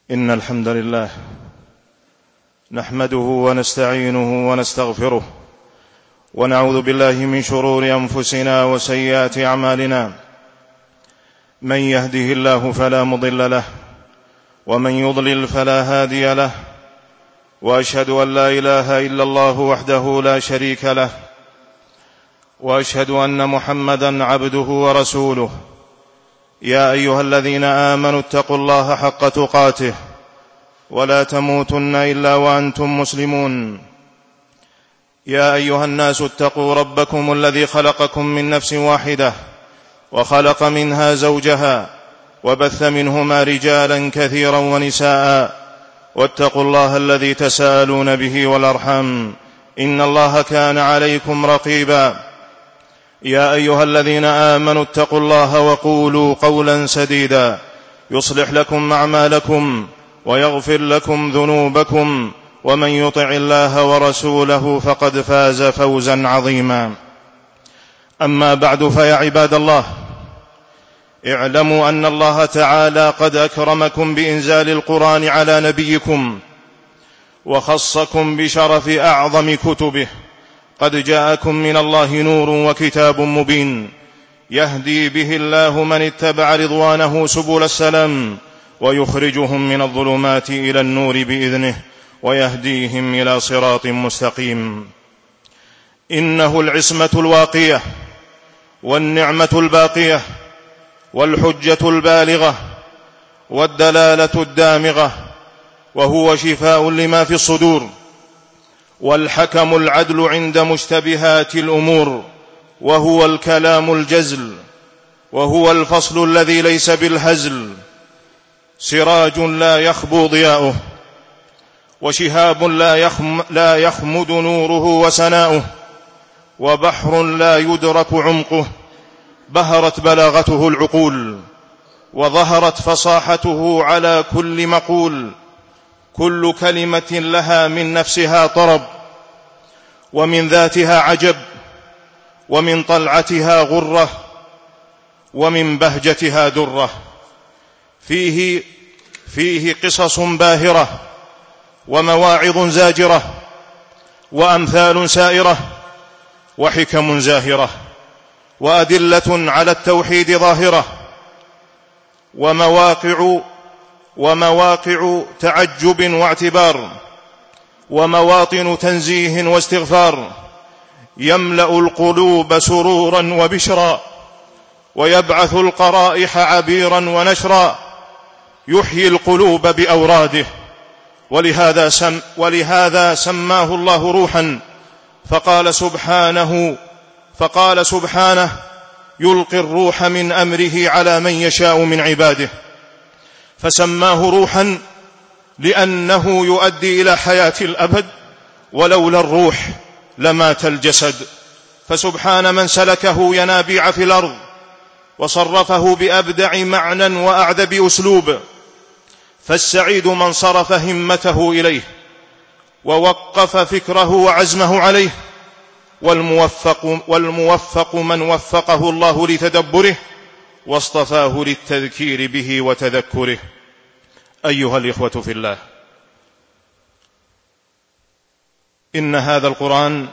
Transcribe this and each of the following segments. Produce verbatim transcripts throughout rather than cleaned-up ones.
إن الحمد لله نحمده ونستعينه ونستغفره ونعوذ بالله من شرور أنفسنا وسيئات أعمالنا. من يهده الله فلا مضل له ومن يضلل فلا هادي له، وأشهد أن لا إله إلا الله وحده لا شريك له، وأشهد أن محمدًا عبده ورسوله. يا أيها الذين آمنوا اتقوا الله حق تقاته ولا تموتن إلا وأنتم مسلمون. يا أيها الناس اتقوا ربكم الذي خلقكم من نفس واحدة وخلق منها زوجها وبث منهما رجالا كثيرا ونساء، واتقوا الله الذي تساءلون به والأرحام إن الله كان عليكم رقيبا. يا أيها الذين آمنوا اتقوا الله وقولوا قولا سديدا يصلح لكم أعمالكم ويغفر لكم ذنوبكم، ومن يطع الله ورسوله فقد فاز فوزا عظيما. أما بعد، فيا عباد الله، اعلموا أن الله تعالى قد أكرمكم بإنزال القرآن على نبيكم وخصكم بشرف أعظم كتبه. قد جاءكم من الله نور وكتاب مبين يهدي به الله من اتبع رضوانه سبل السلام ويخرجهم من الظلمات إلى النور بإذنه ويهديهم إلى صراط مستقيم. إنه العصمة الواقية والنعمة الباقية والحجة البالغة والدلالة الدامغة، وهو شفاء لما في الصدور والحكم العدل عند مشتبهات الأمور، وهو الكلام الجزل، وهو الفصل الذي ليس بالهزل، سراج لا يخبو ضياؤه، وشهاب لا, يخم لا يخمد نوره وسناؤه، وبحر لا يدرك عمقه. بهرت بلاغته العقول وظهرت فصاحته على كل مقول. كل كلمة لها من نفسها طرب، ومن ذاتها عجب، ومن طلعتها غرة، ومن بهجتها درة. فيه, فيه قصص باهرة ومواعظ زاجرة وأمثال سائرة وحكم زاهرة وأدلة على التوحيد ظاهرة ومواقع ومواقع تعجب واعتبار ومواطن تنزيه واستغفار. يملأ القلوب سرورا وبشرا ويبعث القرائح عبيرا ونشرا. يحيي القلوب بأوراده، ولهذا, سم ولهذا سماه الله روحا. فقال سبحانه, فقال سبحانه يلقي الروح من أمره على من يشاء من عباده. فسماه روحا لأنه يؤدي إلى حياة الأبد، ولولا الروح لمات الجسد. فسبحان من سلكه ينابيع في الأرض وصرفه بأبدع معنى وأعذب أسلوب. فالسعيد من صرف همته إليه ووقف فكره وعزمه عليه، والموفق, والموفق من وفقه الله لتدبره واصطفاه للتذكير به وتذكره. أيها الإخوة في الله، إن هذا القرآن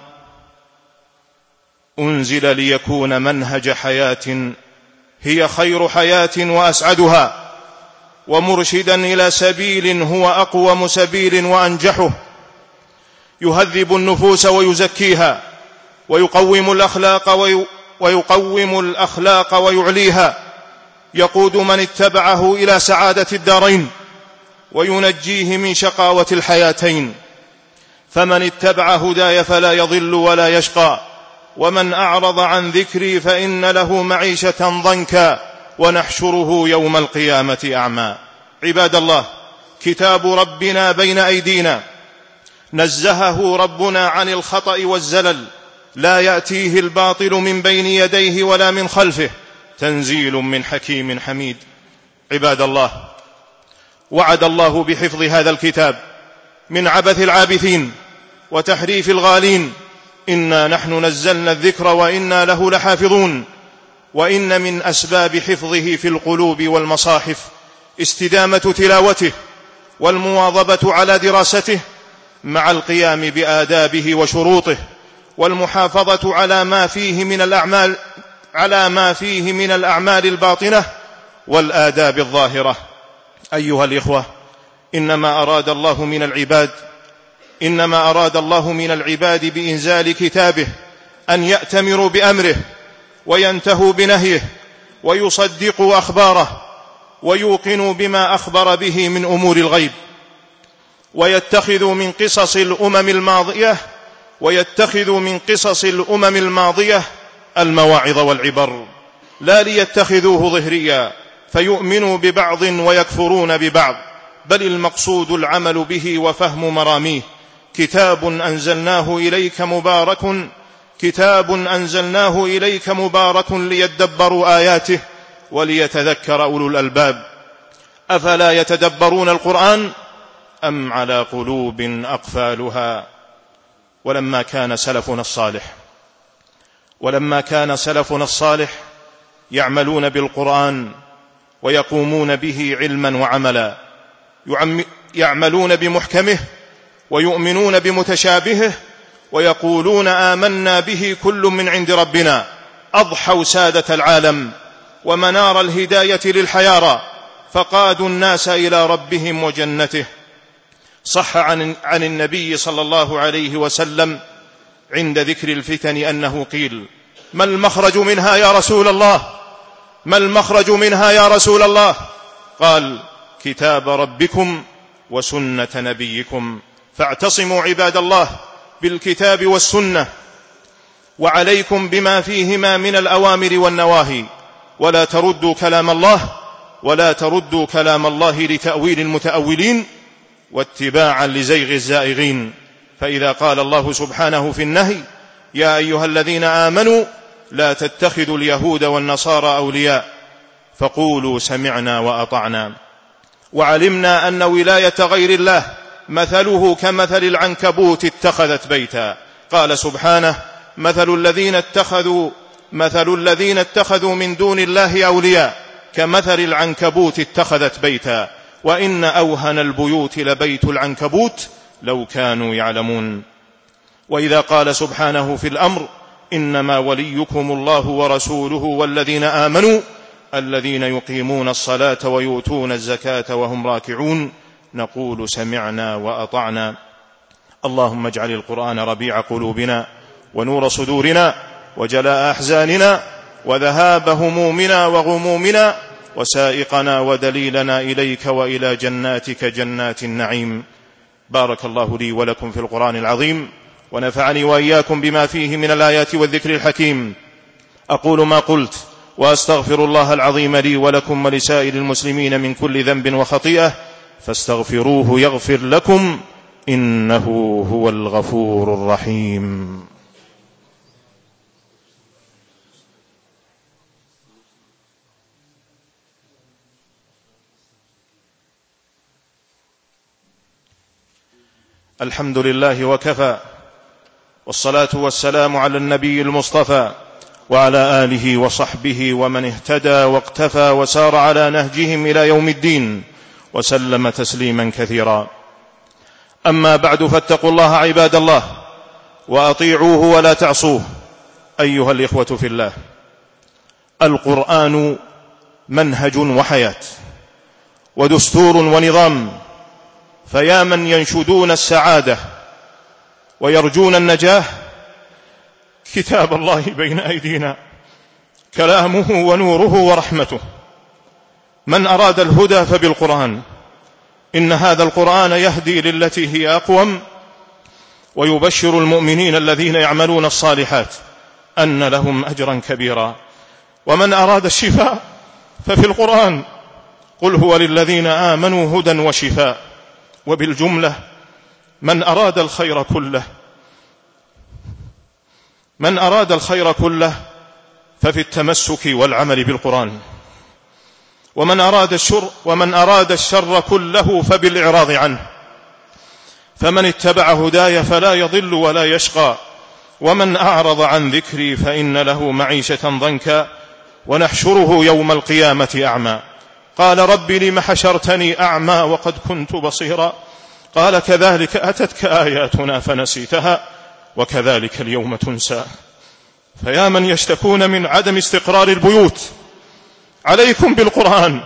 أنزل ليكون منهج حياة هي خير حياة وأسعدها، ومرشدا إلى سبيل هو أقوم سبيل وأنجحه. يهذب النفوس ويزكيها، ويقوم الأخلاق وي ويقوم الأخلاق ويعليها. يقود من اتبعه إلى سعادة الدارين، وينجيه من شقاوة الحياتين. فمن اتبع هداي فلا يضل ولا يشقى، ومن أعرض عن ذكري فإن له معيشة ضنكا ونحشره يوم القيامة أعمى. عباد الله، كتاب ربنا بين أيدينا، نزهه ربنا عن الخطأ والزلل، لا يأتيه الباطل من بين يديه ولا من خلفه، تنزيل من حكيم حميد. عباد الله، وعد الله بحفظ هذا الكتاب من عبث العابثين وتحريف الغالين. إنا نحن نزلنا الذكر وإنا له لحافظون. وإن من أسباب حفظه في القلوب والمصاحف استدامة تلاوته والمواظبة على دراسته مع القيام بآدابه وشروطه، والمحافظة على ما فيه من الأعمال على ما فيه من الأعمال الباطنة والآداب الظاهرة. أيها الإخوة، إنما أراد الله من العباد إنما أراد الله من العباد بإنزال كتابه أن يأتمروا بأمره وينتهوا بنهيه ويصدقوا أخباره ويوقنوا بما أخبر به من أمور الغيب، ويتخذوا من قصص الأمم الماضية ويتخذوا من قصص الأمم الماضية المواعظ والعبر، لا ليتخذوه ظهريا فيؤمنوا ببعض ويكفرون ببعض، بل المقصود العمل به وفهم مراميه. كتاب أنزلناه إليك مبارك كتاب أنزلناه إليك مبارك ليدبروا آياته وليتذكر أولو الألباب. أفلا يتدبرون القرآن أم على قلوب أقفالها؟ ولما كان سلفنا الصالح ولما كان سلفنا الصالح يعملون بالقرآن ويقومون به علما وعملا، يعملون بمحكمه ويؤمنون بمتشابهه ويقولون آمنا به كل من عند ربنا، أضحوا سادة العالم ومنار الهداية للحيارى، فقادوا الناس إلى ربهم وجنته. صح عن, عن النبي صلى الله عليه وسلم عند ذكر الفتن أنه قيل: ما المخرج منها يا رسول الله؟ ما المخرج منها يا رسول الله؟ قال: كتاب ربكم وسنة نبيكم. فاعتصموا عباد الله بالكتاب والسنة، وعليكم بما فيهما من الأوامر والنواهي، ولا تردوا كلام الله ولا تردوا كلام الله لتأويل المتأولين واتباعا لزيغ الزائغين. فإذا قال الله سبحانه في النهي: يا أيها الذين آمنوا لا تتخذوا اليهود والنصارى أولياء، فقولوا سمعنا وأطعنا. وعلمنا أن ولاية غير الله مثله كمثل العنكبوت اتخذت بيتا. قال سبحانه: مثل الذين اتخذوا مثل الذين اتخذوا من دون الله أولياء كمثل العنكبوت اتخذت بيتا، وإن أوهن البيوت لبيت العنكبوت لو كانوا يعلمون. وإذا قال سبحانه في الأمر: إنما وليكم الله ورسوله والذين آمنوا الذين يقيمون الصلاة ويؤتون الزكاة وهم راكعون، نقول سمعنا وأطعنا. اللهم اجعل القرآن ربيع قلوبنا ونور صدورنا وجلاء أحزاننا وذهاب همومنا وغمومنا وسائقنا ودليلنا إليك وإلى جناتك جنات النعيم. بارك الله لي ولكم في القرآن العظيم، ونفعني وإياكم بما فيه من الآيات والذكر الحكيم. أقول ما قلت وأستغفر الله العظيم لي ولكم ولسائر المسلمين من كل ذنب وخطيئة، فاستغفروه يغفر لكم، إنه هو الغفور الرحيم. الحمد لله وكفى، والصلاة والسلام على النبي المصطفى وعلى آله وصحبه ومن اهتدى واقتفى وسار على نهجهم إلى يوم الدين وسلم تسليما كثيرا. أما بعد، فاتقوا الله عباد الله وأطيعوه ولا تعصوه. أيها الإخوة في الله، القرآن منهج وحياة ودستور ونظام، فيا من ينشدون السعادة ويرجون النجاة، كتاب الله بين أيدينا، كلامه ونوره ورحمته. من أراد الهدى فبالقرآن، إن هذا القرآن يهدي للتي هي أقوم، ويبشر المؤمنين الذين يعملون الصالحات أن لهم أجرا كبيرا. ومن أراد الشفاء ففي القرآن، قل هو للذين آمنوا هدى وشفاء. وبالجملة، من أراد الخير كله من أراد الخير كله ففي التمسك والعمل بالقرآن، ومن أراد الشر ومن أراد الشر كله فبالإعراض عنه. فمن اتبع هداي فلا يضل ولا يشقى، ومن أعرض عن ذكري فإن له معيشة ضنكا ونحشره يوم القيامة أعمى. قال رب لم حشرتني أعمى وقد كنت بصيرا قال كذلك أتتك آياتنا فنسيتها وكذلك اليوم تنسى. فيا من يشتكون من عدم استقرار البيوت عليكم بالقرآن،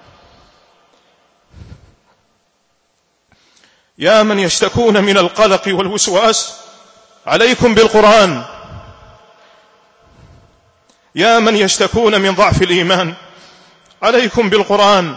يا من يشتكون من القلق والوسواس عليكم بالقرآن، يا من يشتكون من ضعف الإيمان عليكم بالقرآن.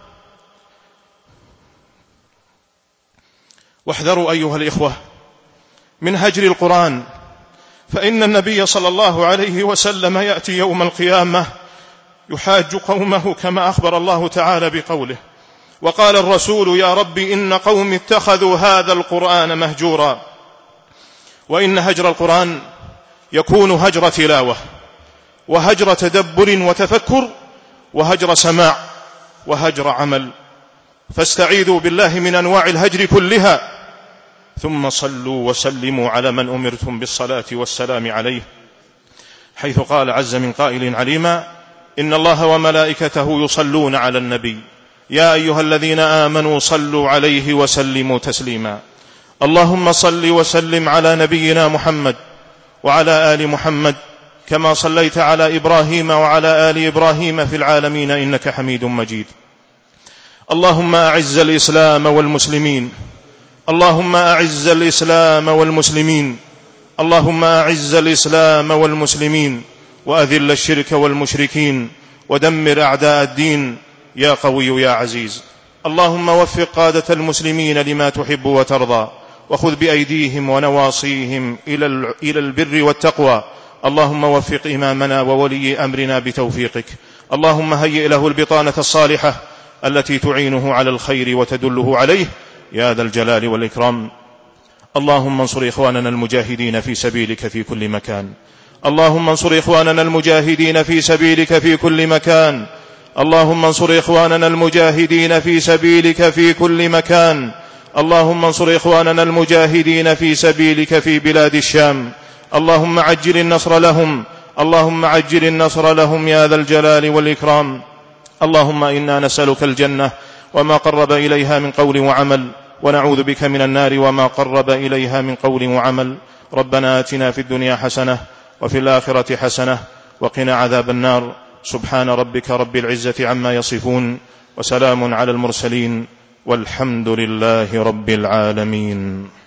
واحذروا أيها الإخوة من هجر القرآن، فإن النبي صلى الله عليه وسلم يأتي يوم القيامة يحاج قومه كما أخبر الله تعالى بقوله: وقال الرسول يا رب إن قوم اتخذوا هذا القرآن مهجورا. وإن هجر القرآن يكون هجر تلاوة، وهجر تدبر وتفكر، وهجر سماع، وهجر عمل. فاستعيذوا بالله من أنواع الهجر كلها، ثم صلوا وسلموا على من أمرتم بالصلاة والسلام عليه، حيث قال عز من قائل عليما: إن الله وملائكته يصلون على النبي يا أيها الذين آمنوا صلوا عليه وسلموا تسليما. اللهم صل وسلم على نبينا محمد وعلى آل محمد كما صليت على إبراهيم وعلى آل إبراهيم في العالمين إنك حميد مجيد. اللهم أعز الإسلام والمسلمين، اللهم أعز الإسلام والمسلمين، اللهم أعز الإسلام والمسلمين، وأذل الشرك والمشركين، ودمر أعداء الدين يا قوي يا عزيز. اللهم وفق قادة المسلمين لما تحب وترضى، وخذ بأيديهم ونواصيهم إلى البر والتقوى. اللهم وفق إمامنا وولي أمرنا بتوفيقك. اللهم هيئ له البطانة الصالحة التي تعينه على الخير وتدله عليه يا ذا الجلال والإكرام. اللهم انصر إخواننا المجاهدين في سبيلك في كل مكان، اللهم انصر إخواننا المجاهدين في سبيلك في كل مكان، اللهم انصر إخواننا المجاهدين في سبيلك في كل مكان، اللهم انصر إخواننا المجاهدين في سبيلك في بلاد الشام. اللهم عجل النصر لهم، اللهم عجل النصر لهم يا ذا الجلال والإكرام. اللهم إنا نسألك الجنة وما قرب إليها من قول وعمل، ونعوذ بك من النار وما قرب إليها من قول وعمل. ربنا آتنا في الدنيا حسنة وفي الآخرة حسنة وقنا عذاب النار. سبحان ربك رب العزة عما يصفون، وسلام على المرسلين، والحمد لله رب العالمين.